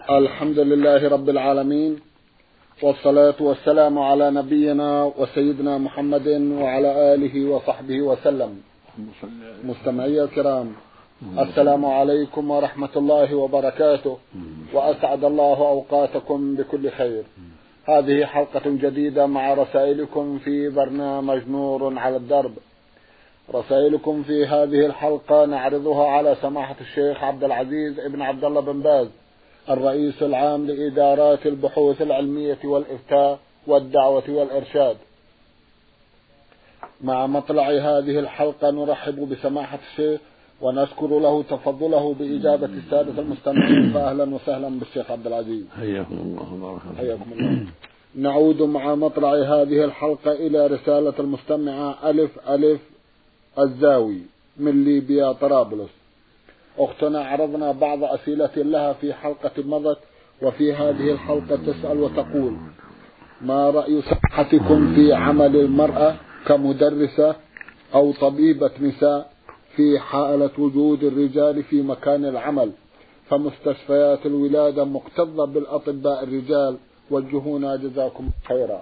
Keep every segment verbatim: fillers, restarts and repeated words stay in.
الحمد لله رب العالمين، والصلاة والسلام على نبينا وسيدنا محمد وعلى آله وصحبه وسلم. مستمعي الكرام، السلام عليكم ورحمة الله وبركاته، وأسعد الله أوقاتكم بكل خير. هذه حلقة جديدة مع رسائلكم في برنامج نور على الدرب. رسائلكم في هذه الحلقة نعرضها على سماحة الشيخ عبد العزيز ابن عبد الله بن باز، الرئيس العام لإدارات البحوث العلمية والإفتاء والدعوة والإرشاد. مع مطلع هذه الحلقة نرحب بسماحة الشيخ ونشكر له تفضله بإجابة السادة المستمعين، فأهلا وسهلا بالشيخ عبد العزيز. حياكم الله وبارك فيكم. حياكم الله. نعود مع مطلع هذه الحلقة إلى رسالة المستمعة ألف ألف الزاوي من ليبيا طرابلس. أختنا عرضنا بعض أسئلة لها في حلقة مضت، وفي هذه الحلقة تسأل وتقول: ما رأي سماحتكم في عمل المرأة كمدرسة أو طبيبة نساء في حالة وجود الرجال في مكان العمل، فمستشفيات الولادة مكتظة بالأطباء الرجال؟ وجهونا جزاكم خيرا.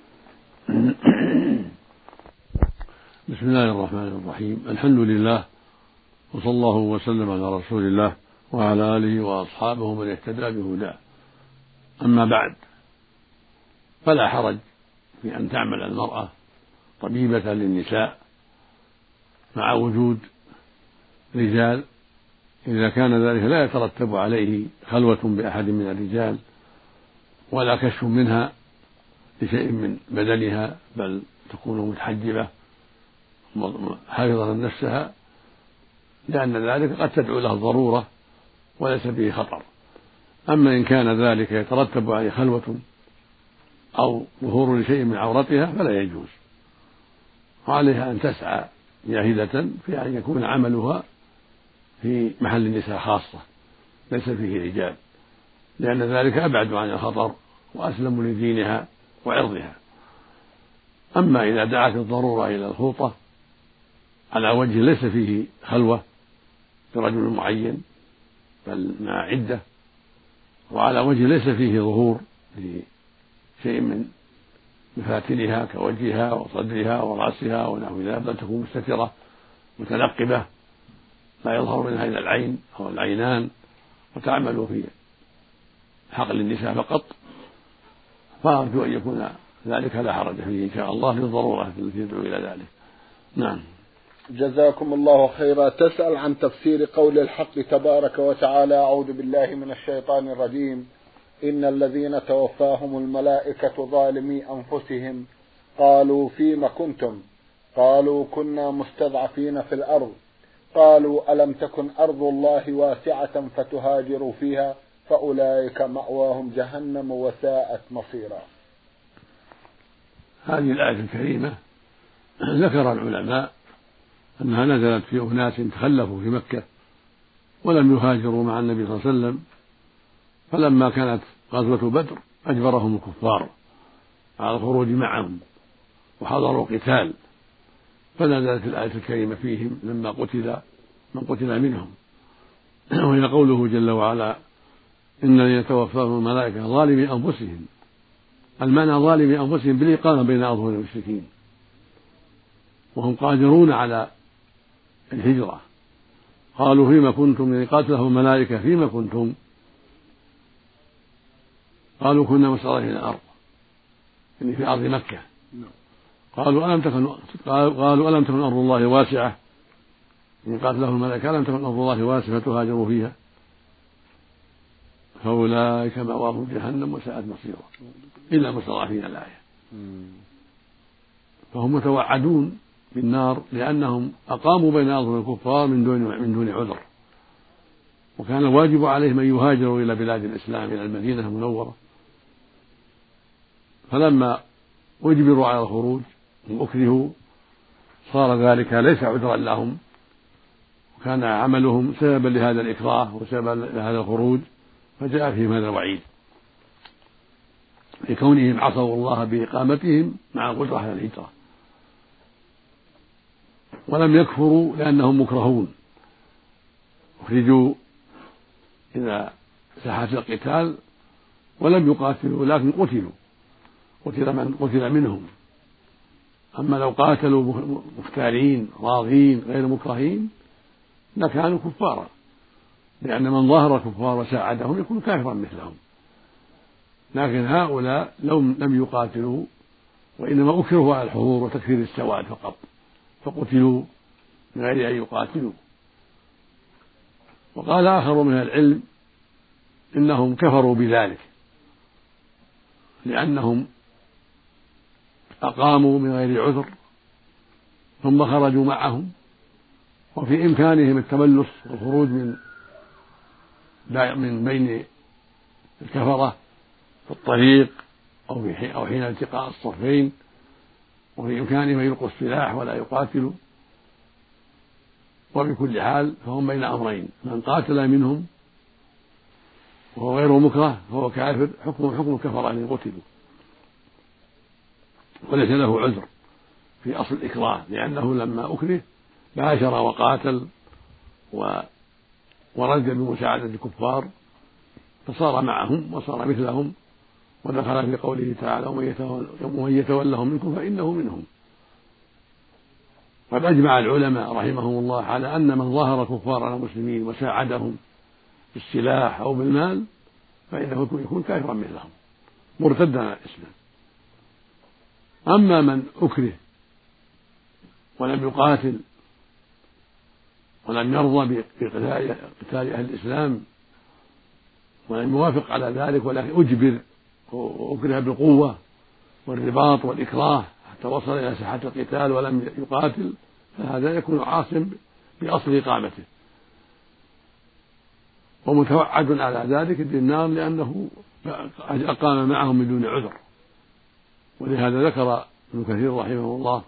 بسم الله الرحمن الرحيم. الحمد لله، وصلى الله وسلم على رسول الله وعلى آله وأصحابه من اهتدى بهداه. أما بعد، فلا حرج في أن تعمل المرأة طبيبة للنساء مع وجود رجال، إذا كان ذلك لا يترتب عليه خلوة بأحد من الرجال ولا كشف منها لشيء من بدنها، بل تكون متحجبة حافظة نفسها، لأن ذلك قد تدعو له الضرورة وليس به خطر. أما إن كان ذلك يترتب عليه خلوة أو ظهور لشيء من عورتها فلا يجوز، وعليها أن تسعى جاهدة في أن يكون عملها في محل النساء خاصة ليس فيه رجال، لأن ذلك أبعد عن الخطر وأسلم لدينها وعرضها. أما إذا دعت الضرورة إلى الخوطة على وجه ليس فيه خلوة برجل معين بل مع عدة، وعلى وجه ليس فيه ظهور لشيء من مفاتنها كوجهها وصدرها ورأسها ونحو ذلك، بل تكون مستترة متنقبة لا يظهر منها إلا العين أو العينان، وتعمل في حقل النساء فقط، فأرجو أن يكون ذلك لا حرج فيه إن شاء الله للضرورة التي تدعو إلى ذلك. نعم. جزاكم الله خيرا. تسأل عن تفسير قول الحق تبارك وتعالى: أعوذ بالله من الشيطان الرجيم، إن الذين توفاهم الملائكة ظالمي أنفسهم قالوا فيم كنتم؟ قالوا كنا مستضعفين في الأرض. قالوا ألم تكن أرض الله واسعة فتهاجروا فيها فأولئك مأواهم جهنم وساءت مصيرا. هذه الآية الكريمة ذكر العلماء أنها نزلت في أناس تخلفوا في مكة ولم يهاجروا مع النبي صلى الله عليه وسلم، فلما كانت غزوة بدر أجبرهم الكفار على الخروج معهم وحضروا قتال، فنزلت الآية الكريمة فيهم لما قتل من قتل منهم، وهي قوله جل وعلا: إن الذين توفاهم الملائكة ظالمي أنفسهم. المعنى ظالمي أنفسهم بالإقامة بين أظهر المشركين، وهم قادرون على الهجرة. قالوا فيما كنتم، يعني قاتلهم الملائكة فيما كنتم؟ قالوا كنا مستضعفين الأرض، يعني في أرض مكة. قالوا ألم تكن قالوا ألم تكن أرض الله واسعة، يعني قاتلهم الملائكة ألم تكن أرض الله واسعة فتهاجروا فيها فأولئك مأواهم جهنم وساءت مصيرا، إلا المستضعفين الآية. فهم متوعدون بالنار لأنهم أقاموا بين أظهر الكفار من دون من دون عذر، وكان الواجب عليهم أن يهاجروا إلى بلاد الإسلام إلى المدينة المنورة، فلما أجبروا على الخروج وأكرهوا صار ذلك ليس عذرا لهم، وكان عملهم سببا لهذا الإكراه وسببا لهذا الخروج، فجاء فيهم هذا الوعيد لكونهم عصوا الله بإقامتهم مع القدرة على الهجرة، ولم يكفروا لأنهم مكرهون، أخرجوا إلى ساحات القتال ولم يقاتلوا لكن قتلوا، قتل من قتل منهم. أما لو قاتلوا مختارين راضين غير مكرهين لكانوا كفارا، لأن من ظاهر الكفار وساعدهم يكون كافرا مثلهم. لكن هؤلاء لو لم يقاتلوا وإنما أكرهوا على الحضور وتكفير السواد فقط، فقتلوا من غير أن يقاتلوا. وقال آخر من العلم إنهم كفروا بذلك لأنهم أقاموا من غير عذر ثم خرجوا معهم، وفي إمكانهم التملص والخروج من من بين الكفرة في الطريق أو حين التقاء الصفين، وفي إمكانهم أن يلقوا السلاح ولا يقاتلوا. وبكل حال فهم بين أمرين، من قاتل منهم وهو غير مكره فهو كافر حكم حكم الكفرة إن قتلوا، وليس له عذر في أصل الإكراه، لأنه لما أكره باشر وقاتل ورد بمساعدة الكفار فصار معهم وصار مثلهم، ودخل في قوله تعالى ومن يتولهم منكم فإنه منهم. قد أجمع العلماء رحمهم الله على أن من ظاهر كفار على المسلمين وساعدهم بالسلاح أو بالمال فإنه يكون كافرا مثلهم مرتدا على الإسلام. أما من أكره ولم يقاتل ولم يرضى بقتال أهل الإسلام ولم يوافق على ذلك ولكن أجبر وأكره بالقوة والرباط والإكراه حتى وصل إلى ساحة القتال ولم يقاتل، فهذا يكون عاصم بأصل إقامته ومتوعد على ذلك بالنار لأنه أقام معهم من دون عذر. ولهذا ذكر ابن كثير رحمه الله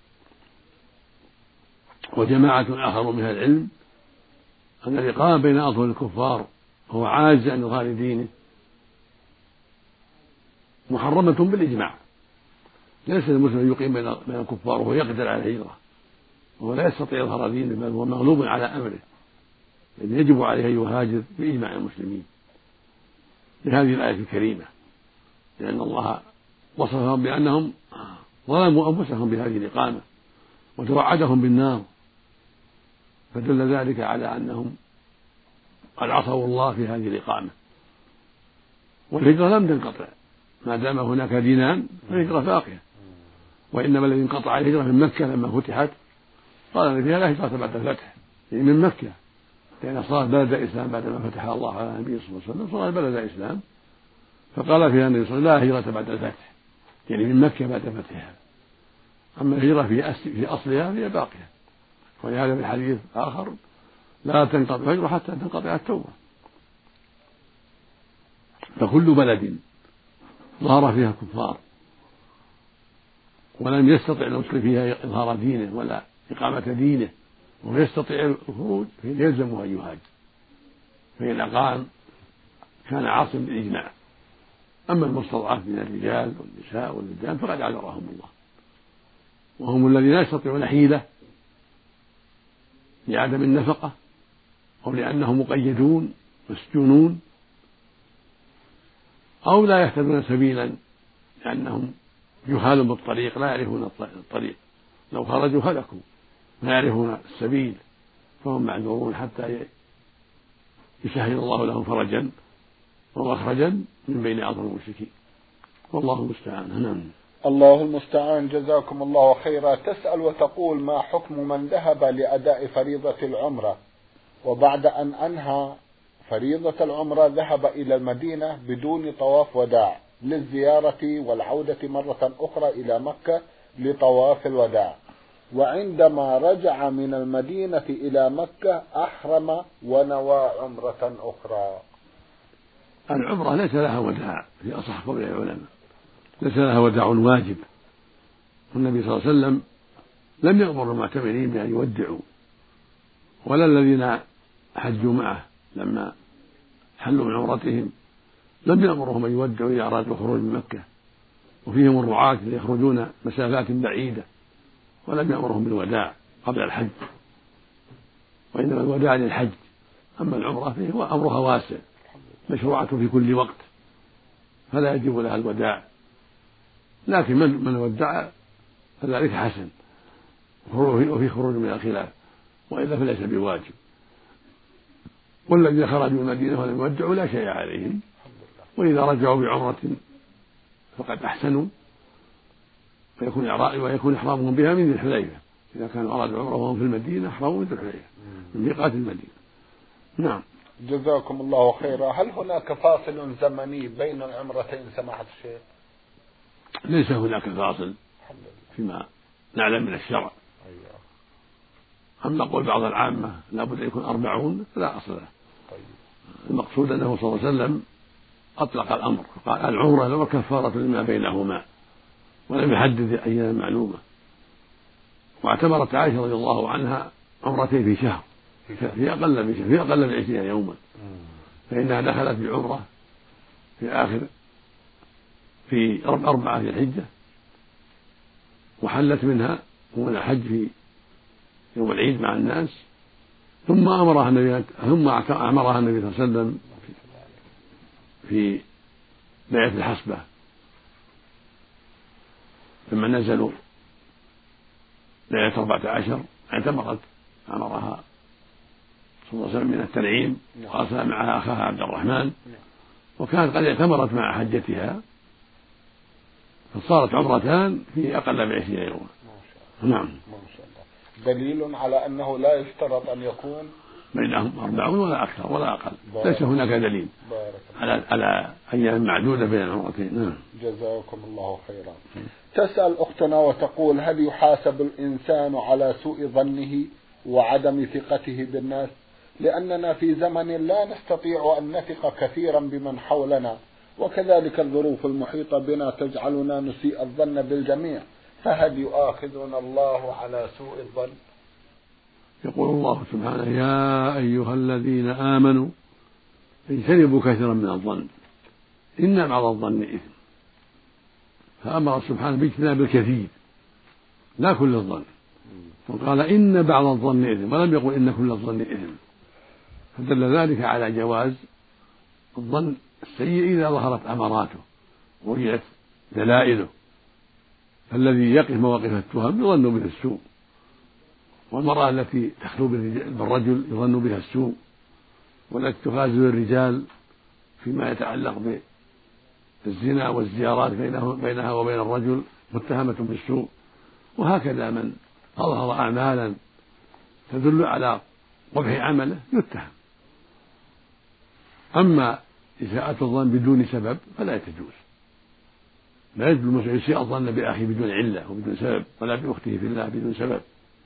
وجماعة آخر من العلم أن الإقامة بين أظهر الكفار هو عاجز عن إظهار دينه محرمة بالإجماع. ليس المسلم يقيم بين الكفار وهو يقدر على الهجرة وهو لا يستطيع إظهار دينه بل هو مغلوب على أمره، لأن يجب عليه أن يهاجر بإجماع المسلمين بهذه الآية الكريمة، لأن الله وصفهم بأنهم ظلموا أنفسهم بهذه الإقامة وتوعدهم بالنار، فدل ذلك على أنهم قد عصوا الله في هذه الإقامة. والهجرة لم تنقطع ما دام هناك دينان فالهجرة باقية، وإنما الذي انقطع الهجرة من مكة لما فتحت قال أن فيها لا هجرة بعد الفتح، يعني من مكة، لأن صارت بلد إسلام بعدما فتح الله على النبي صلى الله عليه وسلم صارت بلد إسلام، فقال فيها النبي صلى الله عليه وسلم لا هجرة بعد الفتح، يعني من مكة بعد فتحها. أما الهجرة في في أصلها فهي باقية، ولهذا في الحديث آخر لا تنقطع الهجرة حتى تنقطع التوبة. فكل بلد ظهر فيها كفار ولم يستطع المسلم فيها إظهار دينه ولا إقامة دينه ويستطيع الخروج فيلزمه أن يهاجر، فإن أقام كان عاصم بالإجماع. أما المستضعف من الرجال والنساء والولدان فقد عذرهم الله، وهم الذين لا يستطيعون حيلة لعدم النفقة أو لأنهم مقيدون مسجونون أو لا يهتدون سبيلا لأنهم جهال بالطريق لا يعرفون الطريق، لو خرجوا هلكوا لا يعرفون السبيل، فهم معذورون حتى يسهل الله لهم فرجا ومخرجا من بين أظهر المشركين، والله المستعان. نعم. الله المستعان. جزاكم الله خيرا. تسأل وتقول ما حكم من ذهب لأداء فريضة العمرة وبعد أن أنهى فريضة العمرة ذهب إلى المدينة بدون طواف وداع للزيارة والعودة مرة أخرى إلى مكة لطواف الوداع، وعندما رجع من المدينة إلى مكة أحرم ونوى عمرة أخرى؟ العمرة ليس لها وداع في أصح قول العلماء، ليس لها وداع واجب، والنبي صلى الله عليه وسلم لم يأمر المعتمرين بأن يودعوا ولا الذين حجوا معه لما حلوا من عمرتهم لم يأمرهم أن يودعوا إذا أرادوا الخروج من مكة، وفيهم الرعاة يخرجون مسافات بعيدة ولم يأمرهم بالوداع قبل الحج، وإنما الوداع للحج. أما العمرة فهو أمرها واسع مشروعة في كل وقت فلا يجب لها الوداع، لكن من من ودع فذلك حسن وفي خروج من الخلاف، وإلا فليس بواجب. والذين خرجوا من المدينة ولم يودعوا لا شيء عليهم، وإذا رجعوا بعمرة فقد أحسنوا ويكون ويكون إحرامهم بها من ذي الحليفة، إذا كانوا أرادوا عمرة وهم في المدينة أحرموا من ذي الحليفة من ميقات المدينة. نعم. جزاكم الله خيرا. هل هناك فاصل زمني بين العمرتين سماحة الشيخ؟ ليس هناك فاصل فيما نعلم من الشرع. أما قول بعض العامة لابد أن يكون أربعون فلا أصل له. المقصود أنه صلى الله عليه وسلم أطلق الأمر فقال العمرة لو كفارة لما بينهما، ولم يحدد أيام معلومة. واعتبرت عائشة رضي الله عنها عمرتين في شهر في أقل من في أقل من عشرين يوما، فإنها دخلت بعمرة في آخر في أربعة في الحجة، وحلت منها ومن الحج في يوم العيد مع الناس، ثم أمرها النبي ثم أمرها النبي صلى الله عليه وسلم في بيعة الحصبة لما نزلوا ليلة أربعة عشر اعتمرت، أمرها صلى الله عليه وسلم من التنعيم وأرسل معها أخاها عبد الرحمن، وكانت قد اعتمرت مع حجتها فصارت عمرتان في أقل من عشرين يوما. نعم. دليل على أنه لا يشترط أن يكون بينهم أربعون ولا أكثر ولا أقل، ليس هناك دليل على على أيام معدودة بين العمرتين. نعم. جزاكم الله خيرا. تسأل أختنا وتقول: هل يحاسب الإنسان على سوء ظنه وعدم ثقته بالناس؟ لأننا في زمن لا نستطيع أن نثق كثيرا بمن حولنا، وكذلك الظروف المحيطة بنا تجعلنا نسيء الظن بالجميع، فهل يؤاخذنا الله على سوء الظن؟ يقول الله سبحانه: يا أيها الذين آمنوا اجتنبوا كثيرا من الظن إن بعض الظن إثم، فأمر سبحانه باجتناب الكثير لا كل الظن، وقال إن بعض الظن إثم ولم يقل إن كل الظن إثم، فدل ذلك على جواز الظن السيء إذا ظهرت أماراته ووجدت دلائله، فالذي يقف مواقف التهم يظن به السوء، والمرأة التي تخلو بالرجل يظن بها السوء، والتي تخازل الرجال فيما يتعلق بالزنا والزيارات بينها وبين الرجل متهمة بالسوء، وهكذا من أظهر أعمالا تدل على قبح عمله يتهم. أما إساءة الظن بدون سبب فلا تجوز، لا يجوز المسلم يسيء الظن بأخيه بدون علة وبدون سبب، ولا بأخته في الله بدون سبب،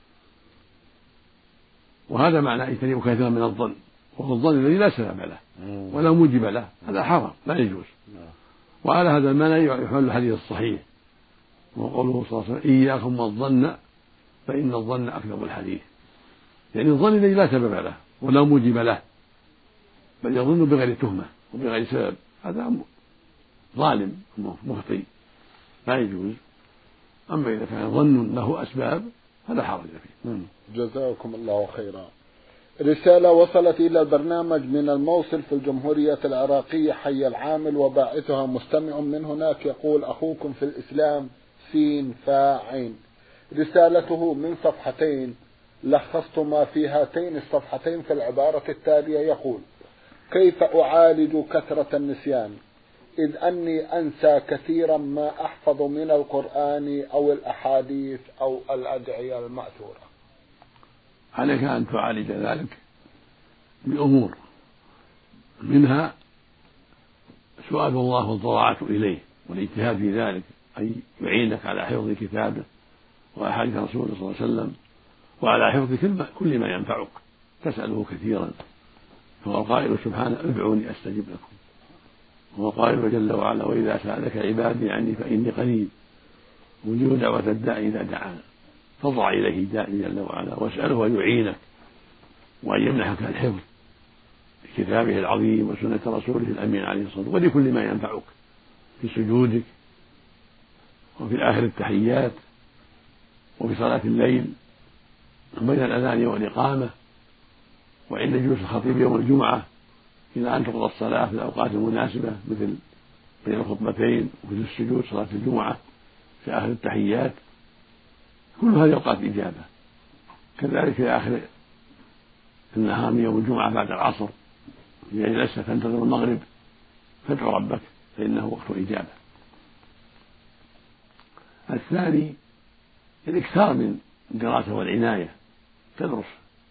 وهذا معنى اجتنبوا كثيرا من الظن، وهو الظن الذي لا سبب له ولا موجب له، هذا حرام لا يجوز. وعلى هذا المعنى يحمل الحديث الصحيح وقوله صلى الله عليه وسلم: إياكم والظن فإن الظن أكذب الحديث، يعني الظن الذي لا سبب له ولا موجب له، بل يظن بغير تهمة وبغير سبب، هذا ظالم مخطئ لا يجوز. أما إذا كان ظن له أسباب فلا حرج فيه. جزاكم الله خيرا. رسالة وصلت إلى البرنامج من الموصل في الجمهورية العراقية حي العامل، وباعثها مستمع من هناك يقول: أخوكم في الإسلام سين فاعين. رسالته من صفحتين، لخصت ما في هاتين الصفحتين في العبارة التالية، يقول: كيف أعالج كثرة النسيان إذ أني أنسى كثيرا ما أحفظ من القرآن أو الأحاديث أو الأدعية المأثورة؟ عليك أن تعالج ذلك بأمور، منها سؤال الله والضراعة إليه والاجتهاد في ذلك، أي يعينك على حفظ كتابه وأحاديث رسوله صلى الله عليه وسلم، وعلى حفظ كل ما ينفعك، تسأله كثيرا. هو القائل سبحانه: ادعوني أستجب لكم، هو القائل جل وعلا: وإذا سألك عبادي عني فإني قريب أجيب دعوة الداع إذا دعانا، فاضع إليه داعي جل وعلا واسأله أن يعينك وأن يمنحك الحفظ لكتابه العظيم وسنة رسوله الأمين عليه الصلاة والسلام، ولكل ما ينفعك في سجودك وفي آخر التحيات وفي صلاة الليل بين الأذان والإقامة، وعند جلوس الخطيب يوم الجمعة إلى أن تقضى الصلاة في الأوقات المناسبة مثل بين الخطبتين وفي السجود صلاة الجمعة في آخر التحيات، كل هذه أوقات إجابة. كذلك في آخر النهار من يوم الجمعة بعد العصر إذا جلست تنتظر المغرب فادعو ربك فإنه وقت إجابة. الثاني الإكثار من الدراسة والعناية، تدرس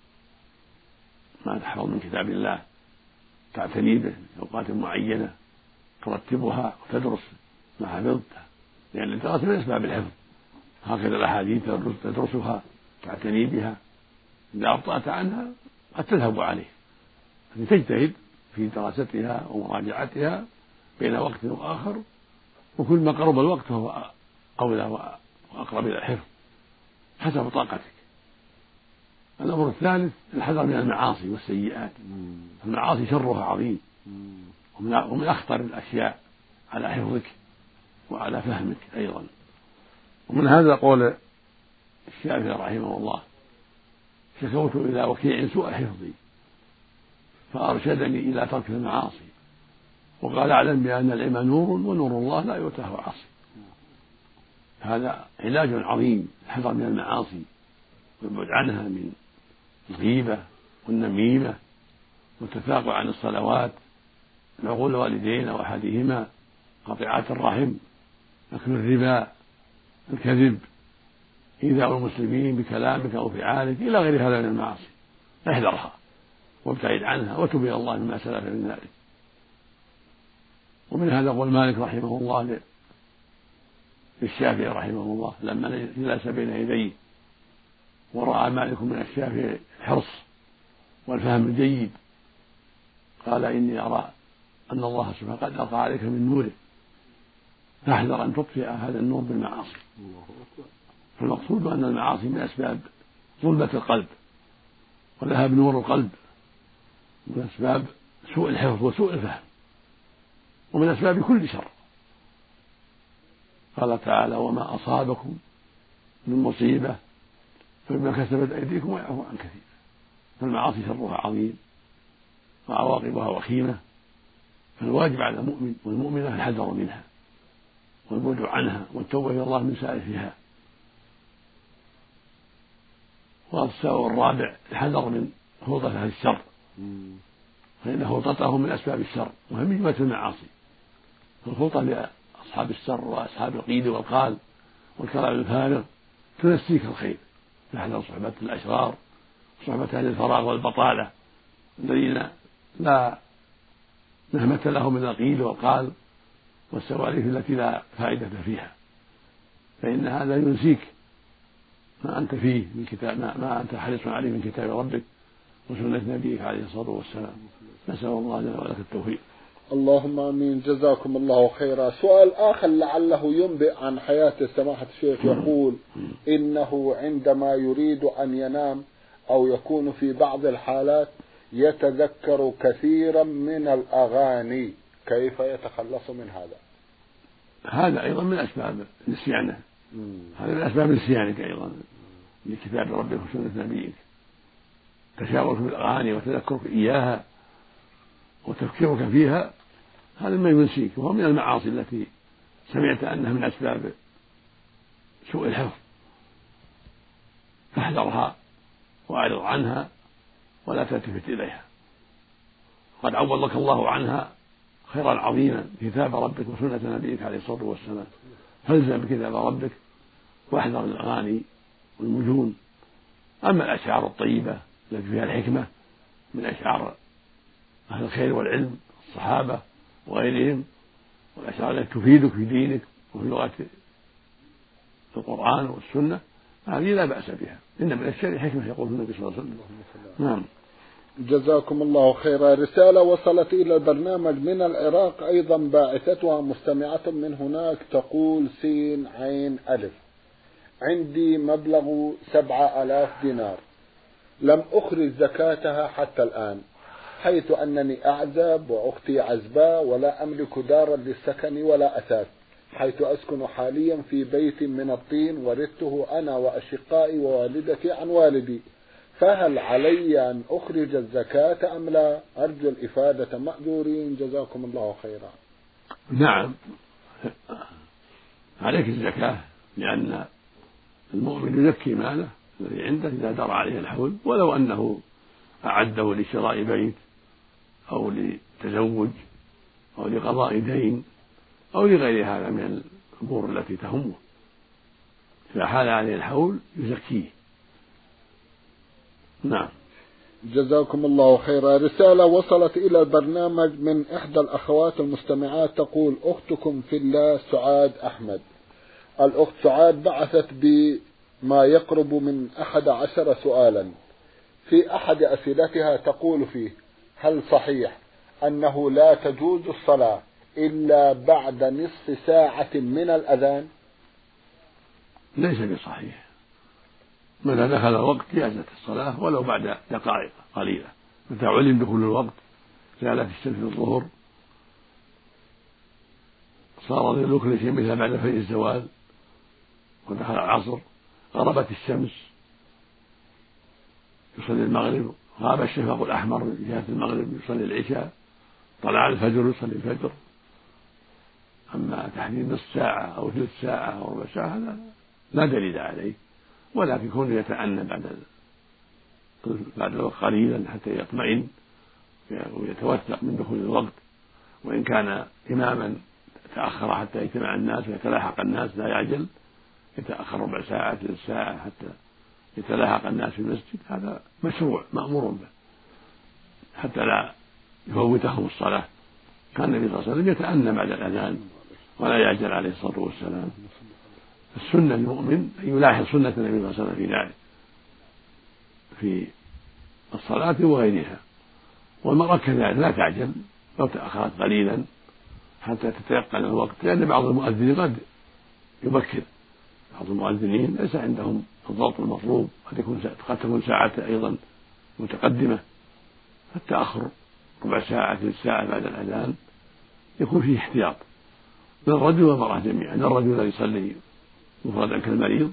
ما تحفظ من كتاب الله، تعتني به في أوقات معينة، ترتبها وتدرس ما حفظته، لأن الدراسة من أسباب الحفظ. هكذا الأحاديث تدرسها تعتني بها، إذا أبطأت عنها قد تذهب عليه، تجتهد في دراستها ومراجعتها بين وقت وآخر، وكل ما قرب الوقت فهو أولى وأقرب إلى الحفظ حسب طاقتك. الأمر الثالث الحذر من المعاصي والسيئات. المعاصي شرها عظيم ومن أخطر الأشياء على حفظك وعلى فهمك أيضا. ومن هذا قول الشافعي رحمه الله: شكوت إلى وكيع سوء حفظي فأرشدني إلى ترك المعاصي، وقال: أعلم بأن العلم نور ونور الله لا يؤتاه عاصي. هذا علاج عظيم، الحذر من المعاصي والبعد عنها من الغيبة والنميمة والتثاقل عن الصلوات، عقول الوالدين أو أحدهما، قطيعات الرحم، أكل الربا، الكذب، إيذاء المسلمين بكلامك أو فعالك، إلى غير هذا من المعاصي. احذرها وابتعد عنها وتب إلى الله مما سلف من ذلك. ومن هذا قول مالك رحمه الله للشافعي رحمه الله لما جلس بين يديه ورأى مالك من الشافعي الحرص والفهم الجيد، قال: إني أرى أن الله سبحانه قد ألقى عليك من نوره، فاحذر أن تطفئ هذا النور بالمعاصي. فالمقصود أن المعاصي من أسباب ظلمة القلب وذهاب نور القلب، من أسباب سوء الحفظ وسوء الفهم، ومن أسباب كل شر. قال تعالى: وما أصابكم من مصيبة فبما كسبت أيديكم ويعفو عن كثير. فالمعاصي شرها عظيم وعواقبها وخيمة، فالواجب على المؤمن والمؤمنة الحذر منها والبعد عنها والتوبة إلى الله من سائفها. والسبب الرابع الحذر من خلطة أهل الشر، فإن خلطتهم من أسباب الشر وهي من جملة المعاصي. فالخلطة لأصحاب الشر وأصحاب القيل والقال والكلام الفارغ تنسيك الخير، فاحذر صحبة الأشرار، صحبة أهل الفراغ والبطالة الذين لا نهمة لهم من القيل والقال والسوالف التي لا فائدة فيها، فإن هذا ينسيك ما أنت فيه من كتاب ما, ما أنت حريص عليه من كتاب ربك وسنة نبيك عليه الصلاة والسلام. نسأل الله لنا ولك التوفيق. اللهم آمين. جزاكم الله خيرا. سؤال آخر لعله ينبئ عن حياة سماحة الشيخ، يقول: إنه عندما يريد أن ينام أو يكون في بعض الحالات يتذكر كثيرا من الأغاني، كيف يتخلص من هذا؟ هذا أيضا من أسباب نسيانه، هذا من أسباب نسيانك أيضا لكتاب ربك وسنة نبيك. تشاورك بالأغاني وتذكرك إياها وتفكيرك فيها، هذا ما ينسيك، وهو من المعاصي التي سمعت أنها من أسباب سوء الحفظ. فاحذرها وأعرض عنها ولا تلتفت إليها. قد عوضك الله عنها خيرا عظيما كتاب ربك وسنة نبيك عليه الصلاة والسلام، فالزم بكتاب ربك واحذر الأغاني والمجون. أما الأشعار الطيبة التي فيها الحكمة من أشعار أهل الخير والعلم الصحابة وغيرهم، والأشعار التي تفيدك في دينك وفي لغة القرآن والسنة، هذه لا بأس بها، إن من الشر حكمة يقول النبي صلى الله عليه وسلم. نعم. جزاكم الله خيرا. رسالة وصلت إلى البرنامج من العراق أيضا، باعثتها مستمعة من هناك، تقول: سين عين ألف، عندي مبلغ سبعة آلاف دينار لم أخرج زكاتها حتى الآن، حيث أنني أعزب وأختي عزباء ولا أملك دارا للسكن ولا أثاث، حيث أسكن حاليا في بيت من الطين ورثته أنا وأشقائي ووالدتي عن والدي، فهل علي أن أخرج الزكاة أم لا؟ أرجو الإفادة مأجورين جزاكم الله خيرا. نعم عليك الزكاة، لأن المؤمن يزكي ماله الذي عنده إذا دار عليه الحول، ولو أنه أعده لشراء بيت أو لتزوج أو لقضاء دين أو لغير هذا من الأمور التي تهمه، إذا حال عليه الحول يزكيه. نعم. جزاكم الله خيرا. رسالة وصلت إلى البرنامج من إحدى الأخوات المستمعات تقول: أختكم في الله سعاد أحمد. الأخت سعاد بعثت بما يقرب من أحد عشر سؤالا. في أحد أسئلتها تقول فيه: هل صحيح أنه لا تجوز الصلاة إلا بعد نصف ساعة من الأذان؟ ليس بصحيح، متى دخل الوقت جازت الصلاة ولو بعد دقائق قليلة. متى علم دخول الوقت زالت الشمس في الظهر صار ظل كل شيء مثل بعد فجر الزوال ودخل العصر، غربت الشمس يصلي المغرب، غاب الشفق الأحمر من جهة المغرب يصلي العشاء، طلع الفجر يصلي الفجر. أما تحديد نصف ساعة أو ثلث ساعة أو ربع ساعة هذا لا دليل عليه، ولكن كونه يتأنى بعد بعد الوقت قليلا حتى يطمئن ويتوثق من دخول الوقت. وإن كان إماما تأخر حتى يجتمع الناس ويتلاحق الناس لا يعجل، يتأخر ربع ساعة ثلث ساعة حتى يتلاحق الناس في المسجد، هذا مشروع مأمور به حتى لا يفوتهم الصلاة. كان النبي صلى الله عليه وسلم يتأنى بعد الأذان ولا يعجل عليه الصلاة والسلام. السنة للمؤمن أن يلاحظ سنة النبي صلى الله عليه وسلم في ذلك في الصلاة وغيرها، والمرأة كذلك لا تعجل لو تأخرت قليلا حتى تتيقن الوقت، لأن بعض المؤذنين قد يبكر، بعض المؤذنين ليس عندهم الضبط المطلوب، قد يكون قد تكون ساعته أيضا متقدمة، فالتأخر ربع ساعة ثلث ساعة بعد الأذان يكون فيه احتياط للرجل والمرأة جميعا. الرجل لا يصلي مفردا كالمريض،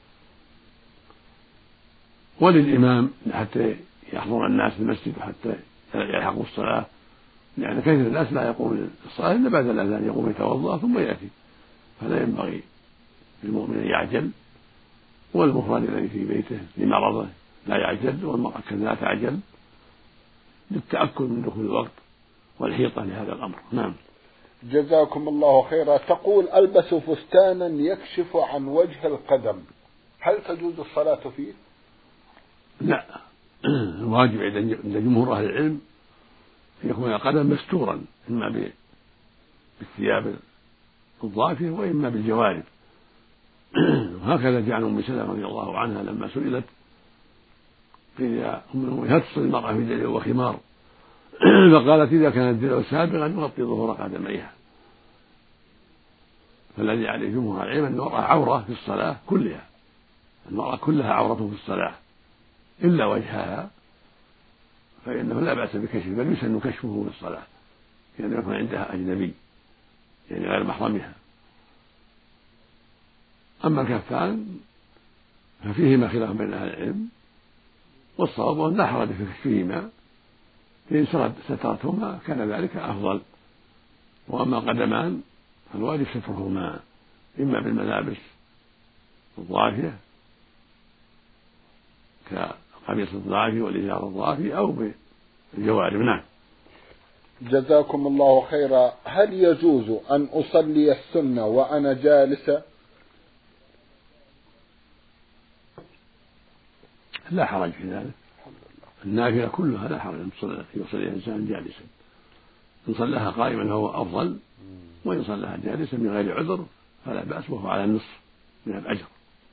وللإمام حتى يحضر الناس في المسجد حتى يلحقوا الصلاة، لأن كثير الناس لا يقوم للصلاة إلا بعد الأذان، يقوم يتوضأ ثم يأتي، فلا ينبغي للمؤمن أن يعجل، والمفرد الذي في بيته لمرضه لا يعجل، والمرأة لا تعجل للتأكد من دخول الوقت والحيطة لهذا الأمر. نعم. جزاكم الله خيرا. تقول: ألبس فستانا يكشف عن وجه القدم، هل تجوز الصلاة فيه؟ لا، الواجب عند جمهور أهل العلم أن يكون القدم مستورا، إما بالثياب الضافية وإما بالجوارب. وهكذا جعل أم سلمة رضي الله عنها لما سئلت قيل يا أم المؤمنين هل تصلي المرأة في درع وخمار؟ فقالت إذا كان الدرع سابغا يغطي ظهور قدميها. فالذي عليه جمهور العلم أن المرأة عورة في الصلاة كلها، المرأة كلها عورة في الصلاة إلا وجهها، فإنه لا بأس بكشف، بل يسن كشفه في الصلاة لأنه يكون عندها أجنبي يعني غير محرمها. أما الكفان ففيهما خلاف بين أهل العلم، والصواب أن لا حرج في كشفهما، فإن سترتهما كان ذلك أفضل. وأما القدمان فالواجب سترهما إما بالملابس الضافية كقميص الضافي والإزار الضافي أو بالجوارب. نعم. جزاكم الله خيرا. هل يجوز أن أصلي السنة وأنا جالسة؟ لا حرج في ذلك، النافلة كلها لا حرج أن يصلي الإنسان جالسا، إن صلاها قائما فهو أفضل، وإن صلاها جالسا من غير عذر فلا بأس، وهو على النصف من الأجر.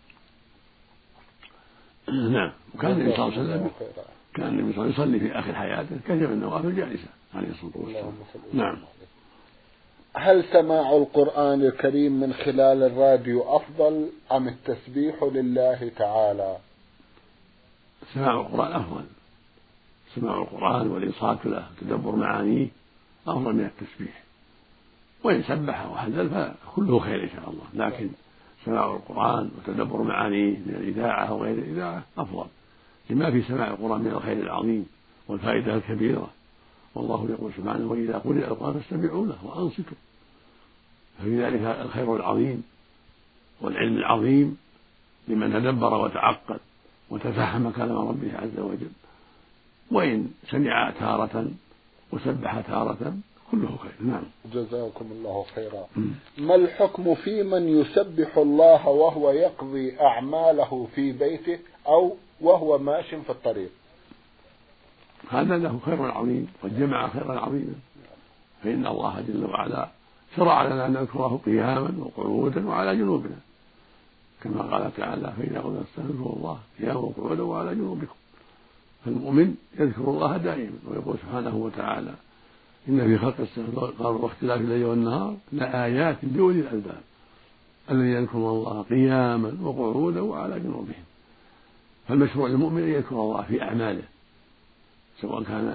نعم. وكان النبي صلى الله عليه وسلم كان النبي صلى الله عليه وسلم يصلي في آخر حياته كثير من النوافل جالسا عليه الصلاة والسلام. نعم. هل سماع القرآن الكريم من خلال الراديو أفضل أم التسبيح لله تعالى؟ سماع القرآن أفضل، سماع القرآن والإنصات له تدبر معانيه أفضل من التسبيح، وإن سبح وحلل فكله خير إن شاء الله، لكن سماع القرآن وتدبر معانيه من الإذاعة أو غير الإذاعة أفضل. لما في سماع القرآن من الخير العظيم والفائدة الكبيرة. والله يقول سبحانه: وإذا قرئ القرآن فاستمعوا له وأنصتوا. ففي ذلك الخير العظيم والعلم العظيم لمن تدبر وتعقل وتفهم كلام ربه عز وجل. وإن سمع تارة وسبح تارة كله خير. نعم. جزاكم الله خيرا. ما الحكم في من يسبح الله وهو يقضي أعماله في بيته أو وهو ماش في الطريق؟ هذا له خير عظيم، قد جمع خيرا عظيما. فإن الله جل وعلا شرع لنا أن نذكره قياما وقعودا وعلى جنوبنا، كما قال تعالى: فإذا قلنا استغفروا الله قياما وقعودا وعلى جنوبكم. فالمؤمن يذكر الله دائما، ويقول سبحانه وتعالى: إن في خلق السماوات واختلاف الليل والنهار لآيات لأولي الألباب الذين يذكرون الله قياما وقعودا وعلى جنوبهم. فالمشروع للمؤمن أن يذكر الله في أعماله، سواء كان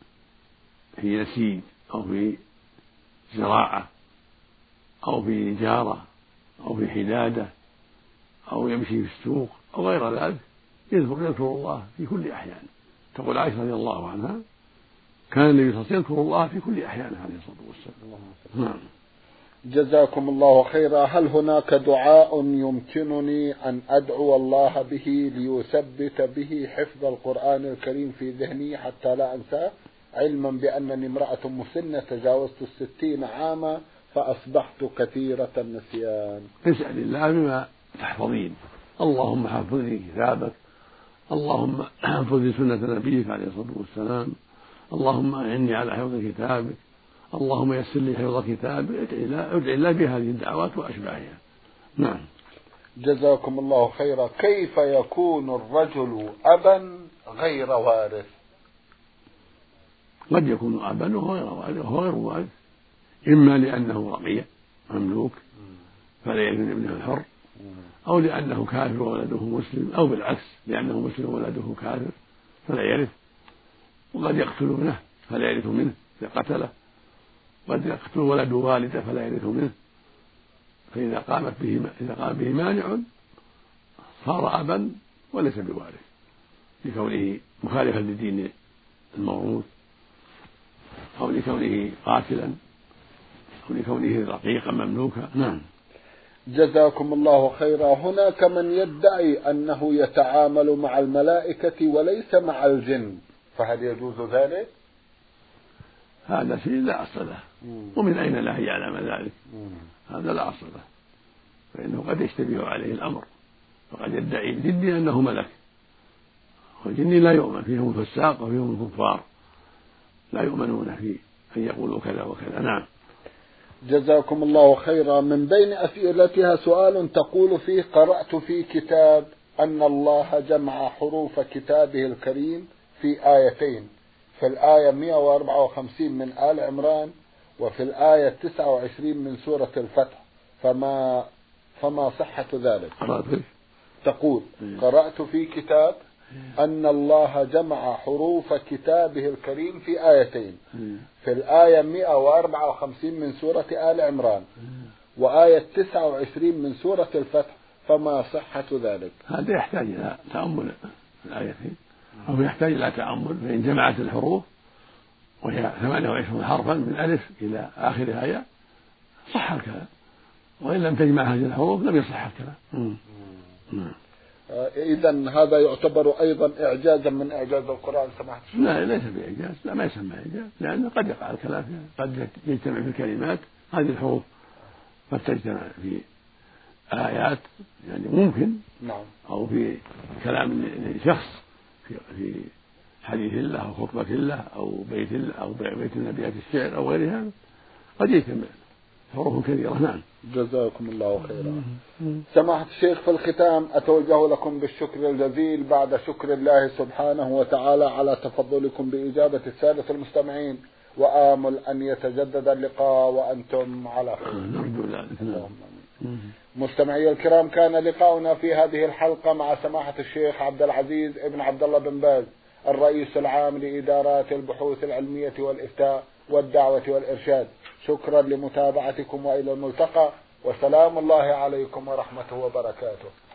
في نسيج أو في زراعة أو في تجارة أو في حدادة أو يمشي في السوق أو غير ذلك، يذكر يذكر الله في كل أحيان. تقول عائشة رضي الله عنها: كان النبي صلى الله عليه وسلم يذكر الله في كل أحيانه عليه الصلاة والسلام. نعم. جزاكم الله خيرا. هل هناك دعاء يمكنني أن أدعو الله به ليثبت به حفظ القرآن الكريم في ذهني حتى لا أنساه، علما بأنني امرأة مسنة تجاوزت الستين عاما فأصبحت كثيرة النسيان؟ اسأل الله بما تحفظين. اللهم حفظني كتابك، اللهم احفظني سنة نبيك عليه الصلاة والسلام، اللهم أعني على حفظ كتابك، اللهم يسر لي حفظ كتابك. ادعي الله بهذه الدعوات وأشباهها. نعم. جزاكم الله خيرا. كيف يكون الرجل أبا غير وارث؟ قد يكون أبا وهو غير وارث وهو غير وارث، إما لأنه رقيق مملوك فلا يرث ابنه الحر، أو لأنه كافر وولده مسلم، أو بالعكس لأنه مسلم وولده كافر فلا يرث. وقد يقتل ابنه فلا يرث منه إذا قتله، قد يقتل ولد والده فلا يرث منه. فإذا قامت به إذا قام به مانع صار أبا وليس بوارث، لكونه مخالفا لدين الموروث، أو لكونه قاتلا، أو لكونه رقيقا مملوكا. نعم. جزاكم الله خيرا. هناك من يدعي أنه يتعامل مع الملائكة وليس مع الجن، فهل يجوز ذلك؟ هذا شيء لا أصل له، ومن أين له يعلم ذلك؟ هذا لا أصل له، فإنه قد يشتبه عليه الأمر، وقد يدعي الجن أنه ملك، والجن لا يؤمن، فيهم الفساق وفيهم الكفار لا يؤمنون في أن يقولوا كذا وكذا. نعم. جزاكم الله خيرا. من بين أسئلتها سؤال تقول فيه: قرأت في كتاب أن الله جمع حروف كتابه الكريم في آيتين، في الآية مئة وأربعة وخمسين من آل عمران وفي الآية تسعة وعشرين من سورة الفتح، فما فما صحة ذلك؟ تقول: قرأت في كتاب أن الله جمع حروف كتابه الكريم في آيتين، في الآية مئة وأربعة وخمسين من سورة آل عمران وآية تسعة وعشرين من سورة الفتح، فما صحة ذلك؟ هذا يحتاج إلى تأمل الآيتين، أو يحتاج إلى تأمل. فإن جمعت الحروف وهي ثمانية وعشرون حرفا من ألف إلى آخر آية صح الكلام، وإن لم تجمع هذه الحروف لم يصح الكلام. إذن هذا يعتبر أيضا إعجازا من إعجاز القرآن سماحة الشيخ؟ لا، ليس بإعجاز، لا، ما يسمى إعجاز، لأنه قد يقع الكلام فيها، قد يجتمع في الكلمات هذه الحروف، قد تجتمع في آيات يعني ممكن. نعم. أو في كلام شخص في في حديث الله أو خطبة الله أو بيت الله أو بيت من أبيات الشعر أو غير هذا، قد يجتمع حروف كثيرة. نعم. جزاكم الله خيرا. سماحة الشيخ، في الختام أتوجه لكم بالشكر الجزيل بعد شكر الله سبحانه وتعالى على تفضلكم بإجابة السادة المستمعين، وآمل أن يتجدد اللقاء وأنتم على خير. نرجو ذلك. مستمعي الكرام، كان لقاؤنا في هذه الحلقة مع سماحة الشيخ عبد العزيز ابن عبد الله بن باز، الرئيس العام لإدارات البحوث العلمية والإفتاء والدعوة والإرشاد. شكرا لمتابعتكم، وإلى الملتقى، وسلام الله عليكم ورحمته وبركاته.